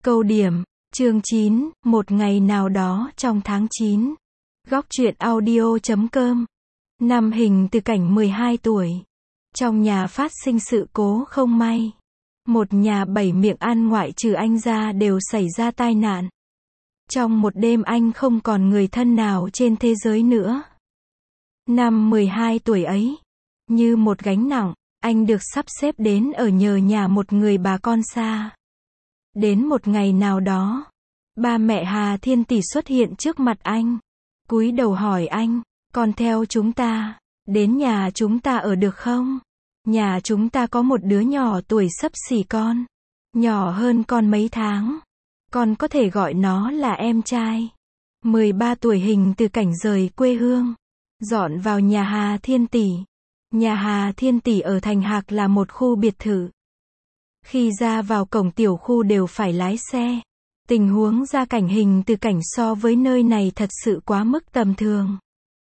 Câu điểm, chương 9, một ngày nào đó trong tháng 9. Góc truyện audio.com. Năm Hình Từ Cảnh 12 tuổi. Trong nhà phát sinh sự cố không may. Một nhà 7 miệng ăn ngoại trừ anh ra đều xảy ra tai nạn. Trong một đêm anh không còn người thân nào trên thế giới nữa. Năm 12 tuổi ấy, như một gánh nặng, anh được sắp xếp đến ở nhờ nhà một người bà con xa. Đến một ngày nào đó, ba mẹ Hà Thiên Tỷ xuất hiện trước mặt anh, cúi đầu hỏi anh, con theo chúng ta, đến nhà chúng ta ở được không? Nhà chúng ta có một đứa nhỏ tuổi xấp xỉ con, nhỏ hơn con mấy tháng. Con có thể gọi nó là em trai. 13 tuổi Hình Từ Cảnh rời quê hương, dọn vào nhà Hà Thiên Tỷ. Nhà Hà Thiên Tỷ ở Thành Hạc là một khu biệt thự. Khi ra vào cổng tiểu khu đều phải lái xe. Tình huống gia cảnh Hình Từ Cảnh so với nơi này thật sự quá mức tầm thường.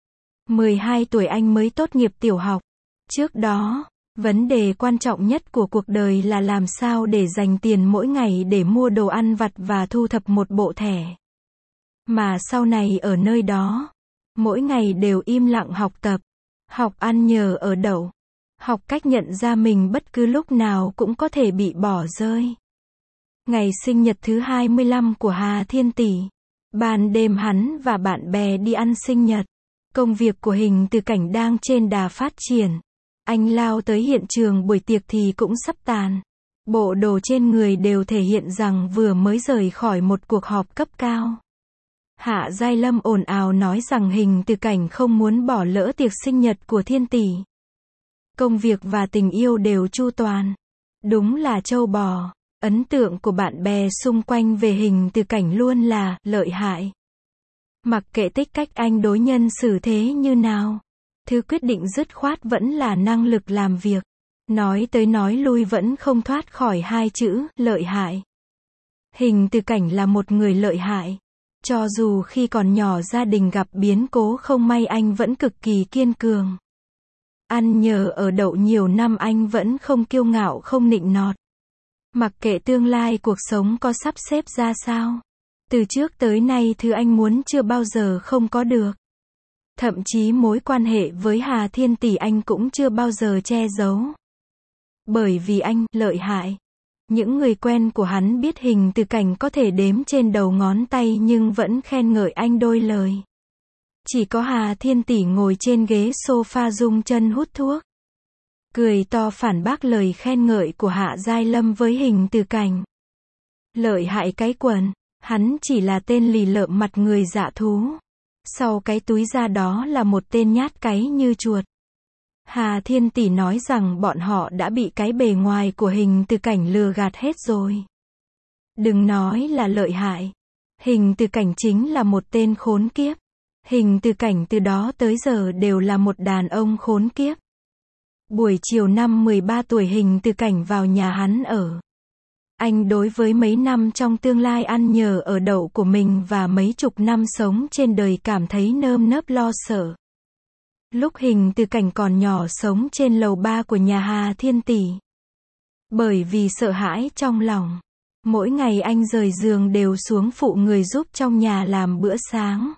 12 tuổi anh mới tốt nghiệp tiểu học. Trước đó, vấn đề quan trọng nhất của cuộc đời là làm sao để dành tiền mỗi ngày để mua đồ ăn vặt và thu thập một bộ thẻ. Mà sau này ở nơi đó, mỗi ngày đều im lặng học tập, học ăn nhờ ở đậu, học cách nhận ra mình bất cứ lúc nào cũng có thể bị bỏ rơi. Ngày sinh nhật thứ 25 của Hà Thiên Tỷ, ban đêm hắn và bạn bè đi ăn sinh nhật. Công việc của Hình Từ Cảnh đang trên đà phát triển. Anh lao tới hiện trường buổi tiệc thì cũng sắp tàn. Bộ đồ trên người đều thể hiện rằng vừa mới rời khỏi một cuộc họp cấp cao. Hạ Giai Lâm ồn ào nói rằng Hình Từ Cảnh không muốn bỏ lỡ tiệc sinh nhật của Thiên Tỷ. Công việc và tình yêu đều chu toàn. Đúng là trâu bò. Ấn tượng của bạn bè xung quanh về Hình Từ Cảnh luôn là lợi hại. Mặc kệ tích cách anh đối nhân xử thế như nào, thứ quyết định dứt khoát vẫn là năng lực làm việc. Nói tới nói lui vẫn không thoát khỏi hai chữ lợi hại. Hình Từ Cảnh là một người lợi hại. Cho dù khi còn nhỏ gia đình gặp biến cố không may anh vẫn cực kỳ kiên cường. Ăn nhờ ở đậu nhiều năm anh vẫn không kiêu ngạo không nịnh nọt. Mặc kệ tương lai cuộc sống có sắp xếp ra sao, từ trước tới nay thứ anh muốn chưa bao giờ không có được. Thậm chí mối quan hệ với Hà Thiên Tỷ anh cũng chưa bao giờ che giấu. Bởi vì anh lợi hại. Những người quen của hắn biết Hình Từ Cảnh có thể đếm trên đầu ngón tay nhưng vẫn khen ngợi anh đôi lời. Chỉ có Hà Thiên Tỷ ngồi trên ghế sofa rung chân hút thuốc, cười to phản bác lời khen ngợi của Hạ Giai Lâm với Hình Từ Cảnh. Lợi hại cái quần, hắn chỉ là tên lì lợm mặt người dạ thú. Sau cái túi da đó là một tên nhát cái như chuột. Hà Thiên Tỷ nói rằng bọn họ đã bị cái bề ngoài của Hình Từ Cảnh lừa gạt hết rồi. Đừng nói là lợi hại. Hình Từ Cảnh chính là một tên khốn kiếp. Hình Từ Cảnh từ đó tới giờ đều là một đàn ông khốn kiếp. Buổi chiều năm 13 tuổi Hình Từ Cảnh vào nhà hắn ở. Anh đối với mấy năm trong tương lai ăn nhờ ở đậu của mình và mấy chục năm sống trên đời cảm thấy nơm nớp lo sợ. Lúc Hình Từ Cảnh còn nhỏ sống trên lầu 3 của nhà Hà Thiên Tỷ. Bởi vì sợ hãi trong lòng, mỗi ngày anh rời giường đều xuống phụ người giúp trong nhà làm bữa sáng.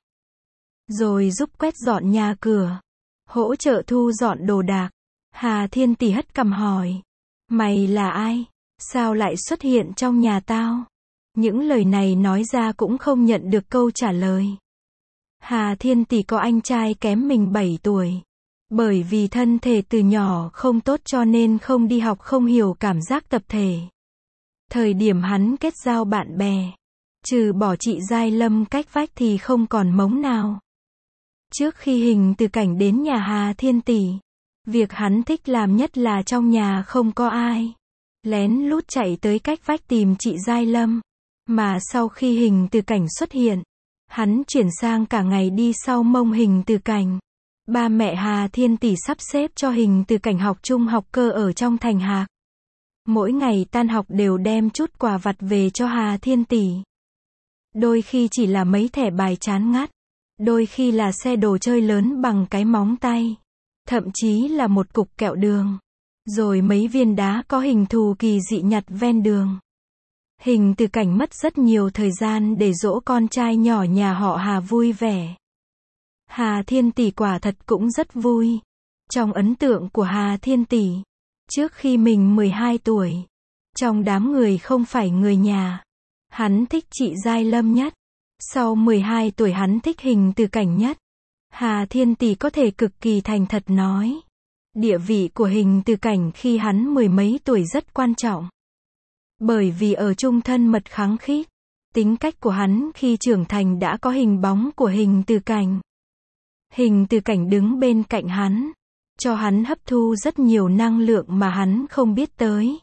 Rồi giúp quét dọn nhà cửa, hỗ trợ thu dọn đồ đạc. Hà Thiên Tỷ hất cằm hỏi, mày là ai? Sao lại xuất hiện trong nhà tao? Những lời này nói ra cũng không nhận được câu trả lời. Hà Thiên Tỷ có anh trai kém mình 7 tuổi. Bởi vì thân thể từ nhỏ không tốt cho nên không đi học không hiểu cảm giác tập thể. Thời điểm hắn kết giao bạn bè, trừ bỏ chị Giai Lâm cách vách thì không còn mống nào. Trước khi Hình Từ Cảnh đến nhà Hà Thiên Tỷ, việc hắn thích làm nhất là trong nhà không có ai, lén lút chạy tới cách vách tìm chị Giai Lâm. Mà sau khi Hình Từ Cảnh xuất hiện, hắn chuyển sang cả ngày đi sau mông Hình Từ Cảnh. Ba mẹ Hà Thiên Tỷ sắp xếp cho Hình Từ Cảnh học trung học cơ ở trong Thành Hạc. Mỗi ngày tan học đều đem chút quà vặt về cho Hà Thiên Tỷ. Đôi khi chỉ là mấy thẻ bài chán ngắt, đôi khi là xe đồ chơi lớn bằng cái móng tay, thậm chí là một cục kẹo đường, rồi mấy viên đá có hình thù kỳ dị nhặt ven đường. Hình Từ Cảnh mất rất nhiều thời gian để dỗ con trai nhỏ nhà họ Hà vui vẻ. Hà Thiên Tỷ quả thật cũng rất vui. Trong ấn tượng của Hà Thiên Tỷ, trước khi mình 12 tuổi, trong đám người không phải người nhà, hắn thích chị Giai Lâm nhất. Sau 12 tuổi hắn thích Hình Từ Cảnh nhất. Hà Thiên Tỷ có thể cực kỳ thành thật nói, địa vị của Hình Từ Cảnh khi hắn 10 mấy tuổi rất quan trọng. Bởi vì ở chung thân mật khăng khít, tính cách của hắn khi trưởng thành đã có hình bóng của Hình Từ Cảnh. Hình Từ Cảnh đứng bên cạnh hắn, cho hắn hấp thu rất nhiều năng lượng mà hắn không biết tới,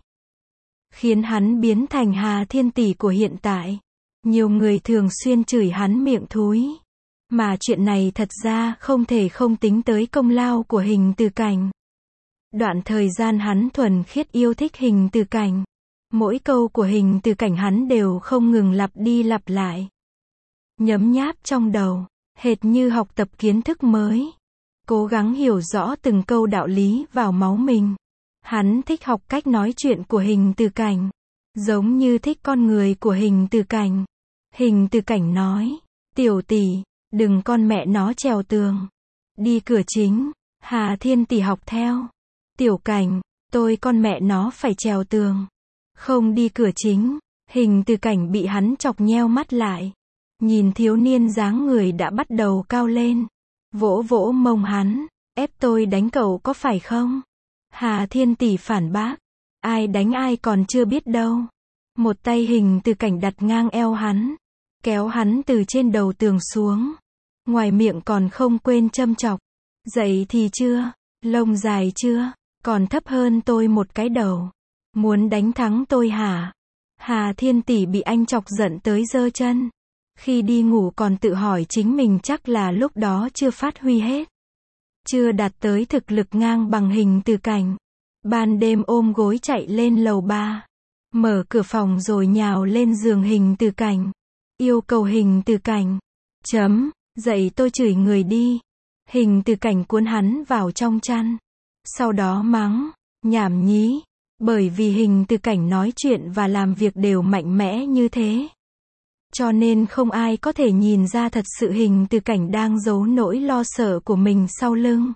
khiến hắn biến thành Hà Thiên Tỷ của hiện tại. Nhiều người thường xuyên chửi hắn miệng thúi, mà chuyện này thật ra không thể không tính tới công lao của Hình Từ Cảnh. Đoạn thời gian hắn thuần khiết yêu thích Hình Từ Cảnh, mỗi câu của Hình Từ Cảnh hắn đều không ngừng lặp đi lặp lại, nhấm nháp trong đầu, hệt như học tập kiến thức mới, cố gắng hiểu rõ từng câu đạo lý vào máu mình. Hắn thích học cách nói chuyện của Hình Từ Cảnh, giống như thích con người của Hình Từ Cảnh. Hình Từ Cảnh nói, tiểu tỷ, đừng con mẹ nó trèo tường, đi cửa chính. Hà Thiên Tỷ học theo, tiểu Cảnh, tôi con mẹ nó phải trèo tường, không đi cửa chính. Hình Từ Cảnh bị hắn chọc nheo mắt lại, nhìn thiếu niên dáng người đã bắt đầu cao lên, vỗ vỗ mông hắn, ép tôi đánh cậu có phải không? Hà Thiên Tỷ phản bác, ai đánh ai còn chưa biết đâu. Một tay Hình Từ Cảnh đặt ngang eo hắn, kéo hắn từ trên đầu tường xuống, ngoài miệng còn không quên châm chọc, dậy thì chưa, lông dài chưa, còn thấp hơn tôi một cái đầu, muốn đánh thắng tôi hả? Hà Thiên Tỷ bị anh chọc giận tới giơ chân, khi đi ngủ còn tự hỏi chính mình chắc là lúc đó chưa phát huy hết, chưa đạt tới thực lực ngang bằng Hình Từ Cảnh. Ban đêm ôm gối chạy lên lầu 3, mở cửa phòng rồi nhào lên giường Hình Từ Cảnh, yêu cầu Hình Từ Cảnh, dậy tôi chửi người đi. Hình Từ Cảnh cuốn hắn vào trong chăn, sau đó mắng, nhảm nhí, bởi vì Hình Từ Cảnh nói chuyện và làm việc đều mạnh mẽ như thế, cho nên không ai có thể nhìn ra thật sự Hình Từ Cảnh đang giấu nỗi lo sợ của mình sau lưng.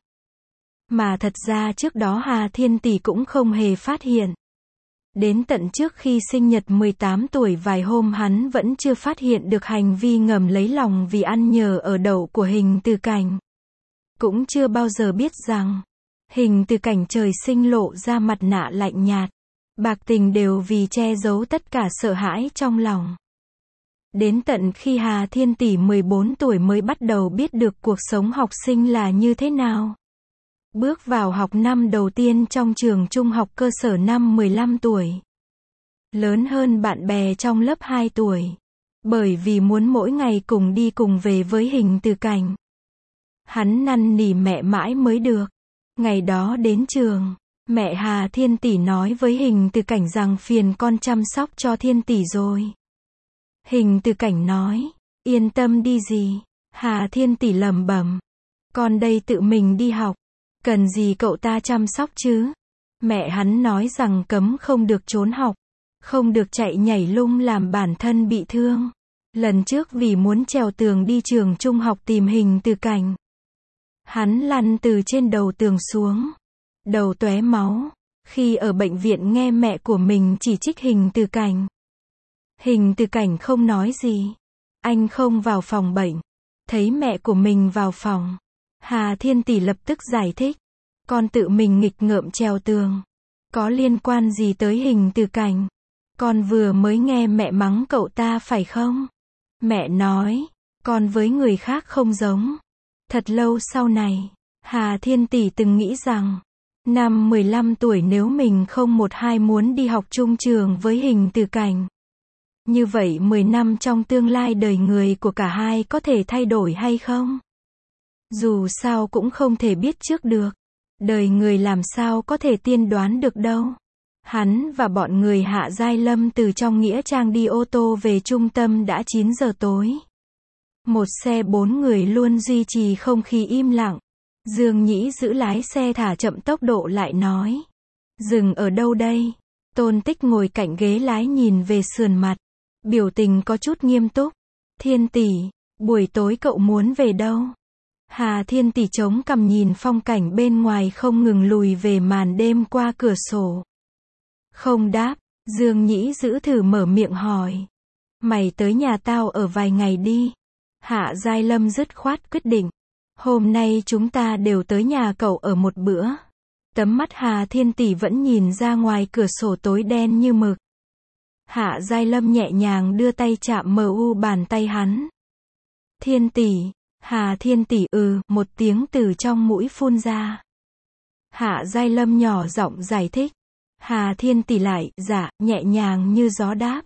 Mà thật ra trước đó Hà Thiên Tỷ cũng không hề phát hiện. Đến tận trước khi sinh nhật 18 tuổi vài hôm hắn vẫn chưa phát hiện được hành vi ngầm lấy lòng vì ăn nhờ ở đậu của Hình Từ Cảnh. Cũng chưa bao giờ biết rằng, Hình Từ Cảnh trời sinh lộ ra mặt nạ lạnh nhạt, bạc tình đều vì che giấu tất cả sợ hãi trong lòng. Đến tận khi Hà Thiên Tỷ 14 tuổi mới bắt đầu biết được cuộc sống học sinh là như thế nào. Bước vào học năm đầu tiên trong trường trung học cơ sở năm 15 tuổi. Lớn hơn bạn bè trong lớp 2 tuổi. Bởi vì muốn mỗi ngày cùng đi cùng về với Hình Từ Cảnh, hắn năn nỉ mẹ mãi mới được. Ngày đó đến trường, mẹ Hà Thiên Tỷ nói với Hình Từ Cảnh rằng phiền con chăm sóc cho Thiên Tỷ rồi. Hình Từ Cảnh nói, yên tâm đi gì. Hà Thiên Tỷ lẩm bẩm, con đây tự mình đi học, cần gì cậu ta chăm sóc chứ. Mẹ hắn nói rằng cấm không được trốn học, không được chạy nhảy lung làm bản thân bị thương. Lần trước vì muốn trèo tường đi trường trung học tìm Hình Từ Cảnh, hắn lăn từ trên đầu tường xuống, đầu tóe máu. Khi ở bệnh viện nghe mẹ của mình chỉ trích Hình Từ Cảnh, Hình Từ Cảnh không nói gì. Anh không vào phòng bệnh. Thấy mẹ của mình vào phòng, Hà Thiên Tỷ lập tức giải thích, con tự mình nghịch ngợm trèo tường, có liên quan gì tới Hình Từ Cảnh? Con vừa mới nghe mẹ mắng cậu ta phải không? Mẹ nói, con với người khác không giống. Thật lâu sau này, Hà Thiên Tỷ từng nghĩ rằng, năm 15 tuổi nếu mình không một hai muốn đi học chung trường với Hình Từ Cảnh, như vậy 10 năm trong tương lai đời người của cả hai có thể thay đổi hay không? Dù sao cũng không thể biết trước được. Đời người làm sao có thể tiên đoán được đâu. Hắn và bọn người Hạ Giai Lâm từ trong nghĩa trang đi ô tô về trung tâm đã 9 giờ tối. Một xe 4 người luôn duy trì không khí im lặng. Dương Nhĩ giữ lái xe thả chậm tốc độ lại nói, dừng ở đâu đây? Tôn Tích ngồi cạnh ghế lái nhìn về sườn mặt. Biểu tình có chút nghiêm túc. Thiên tỷ, buổi tối cậu muốn về đâu? Hà Thiên tỷ chống cằm nhìn phong cảnh bên ngoài không ngừng lùi về màn đêm qua cửa sổ. Không đáp, Dương Nhĩ giữ thử mở miệng hỏi. Mày tới nhà tao ở vài ngày đi. Hạ Giai Lâm dứt khoát quyết định. Hôm nay chúng ta đều tới nhà cậu ở một bữa. Tấm mắt Hà Thiên tỷ vẫn nhìn ra ngoài cửa sổ tối đen như mực. Hạ Giai Lâm nhẹ nhàng đưa tay chạm mu bàn tay hắn. Thiên tỷ, Hà Thiên tỷ một tiếng từ trong mũi phun ra. Hạ Giai Lâm nhỏ giọng giải thích. Hà Thiên tỷ lại, dạ, nhẹ nhàng như gió đáp.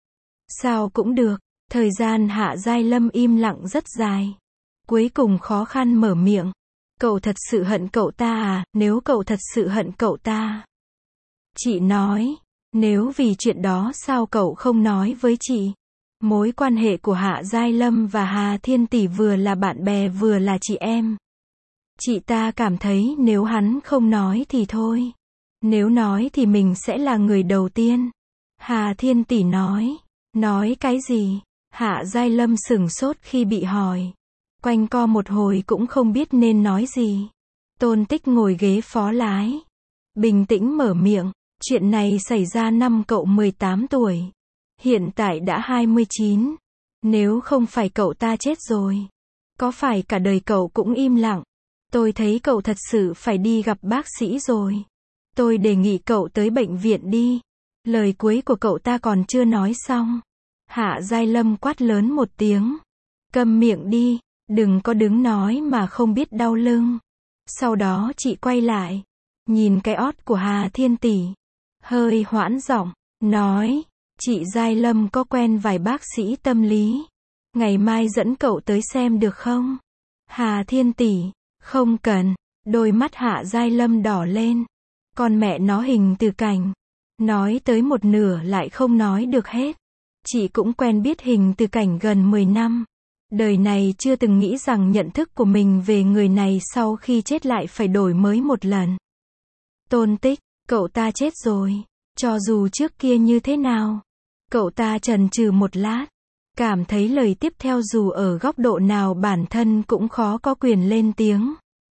Sao cũng được, thời gian Hạ Giai Lâm im lặng rất dài. Cuối cùng khó khăn mở miệng. Cậu thật sự hận cậu ta à, nếu cậu thật sự hận cậu ta. Chị nói, nếu vì chuyện đó sao cậu không nói với chị? Mối quan hệ của Hạ Giai Lâm và Hà Thiên tỷ vừa là bạn bè vừa là chị em. Chị ta cảm thấy nếu hắn không nói thì thôi. Nếu nói thì mình sẽ là người đầu tiên. Hà Thiên tỷ nói. Nói cái gì? Hạ Giai Lâm sửng sốt khi bị hỏi. Quanh co một hồi cũng không biết nên nói gì. Tôn Tích ngồi ghế phó lái. Bình tĩnh mở miệng. Chuyện này xảy ra năm cậu 18 tuổi. Hiện tại đã 29. Nếu không phải cậu ta chết rồi, có phải cả đời cậu cũng im lặng? Tôi thấy cậu thật sự phải đi gặp bác sĩ rồi. Tôi đề nghị cậu tới bệnh viện đi. Lời cuối của cậu ta còn chưa nói xong. Hạ Giai Lâm quát lớn một tiếng. Câm miệng đi, đừng có đứng nói mà không biết đau lưng. Sau đó chị quay lại, nhìn cái ót của Hà Thiên tỷ. Hơi hoãn giọng, nói. Chị Giai Lâm có quen vài bác sĩ tâm lý. Ngày mai dẫn cậu tới xem được không? Hà Thiên tỷ, không cần. Đôi mắt Hạ Giai Lâm đỏ lên. Con mẹ nó Hình Từ Cảnh. Nói tới một nửa lại không nói được hết. Chị cũng quen biết Hình Từ Cảnh gần 10 năm. Đời này chưa từng nghĩ rằng nhận thức của mình về người này sau khi chết lại phải đổi mới một lần. Tôn Tích, cậu ta chết rồi. Cho dù trước kia như thế nào. Cậu ta chần chừ một lát. Cảm thấy lời tiếp theo dù ở góc độ nào bản thân cũng khó có quyền lên tiếng.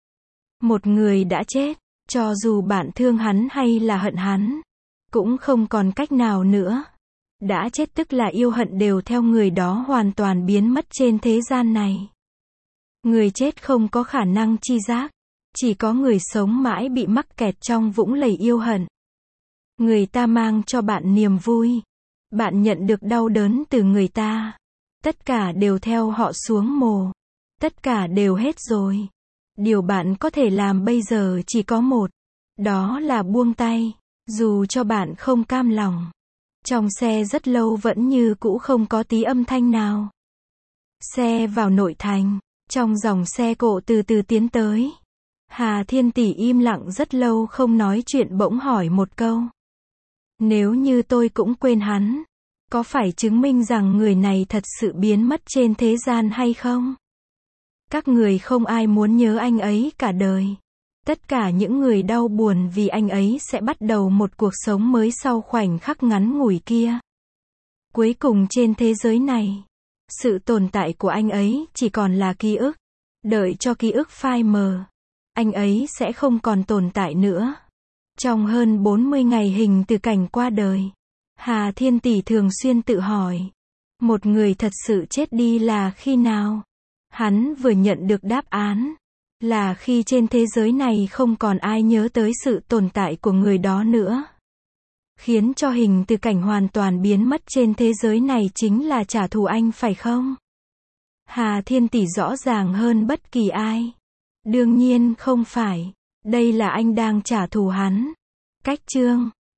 Một người đã chết, cho dù bạn thương hắn hay là hận hắn, cũng không còn cách nào nữa. Đã chết tức là yêu hận đều theo người đó hoàn toàn biến mất trên thế gian này. Người chết không có khả năng tri giác. Chỉ có người sống mãi bị mắc kẹt trong vũng lầy yêu hận. Người ta mang cho bạn niềm vui. Bạn nhận được đau đớn từ người ta. Tất cả đều theo họ xuống mồ. Tất cả đều hết rồi. Điều bạn có thể làm bây giờ chỉ có một. Đó là buông tay. Dù cho bạn không cam lòng. Trong xe rất lâu vẫn như cũ không có tí âm thanh nào. Xe vào nội thành. Trong dòng xe cộ từ từ tiến tới. Hà Thiên tỷ im lặng rất lâu không nói chuyện bỗng hỏi một câu. Nếu như tôi cũng quên hắn, có phải chứng minh rằng người này thật sự biến mất trên thế gian hay không? Các người không ai muốn nhớ anh ấy cả đời. Tất cả những người đau buồn vì anh ấy sẽ bắt đầu một cuộc sống mới sau khoảnh khắc ngắn ngủi kia. Cuối cùng trên thế giới này, sự tồn tại của anh ấy chỉ còn là ký ức. Đợi cho ký ức phai mờ, anh ấy sẽ không còn tồn tại nữa. Trong hơn 40 ngày Hình Từ Cảnh qua đời, Hà Thiên tỷ thường xuyên tự hỏi, một người thật sự chết đi là khi nào? Hắn vừa nhận được đáp án, là khi trên thế giới này không còn ai nhớ tới sự tồn tại của người đó nữa. Khiến cho Hình Từ Cảnh hoàn toàn biến mất trên thế giới này chính là trả thù anh phải không? Hà Thiên tỷ rõ ràng hơn bất kỳ ai. Đương nhiên không phải. Đây là anh đang trả thù hắn. Cách chương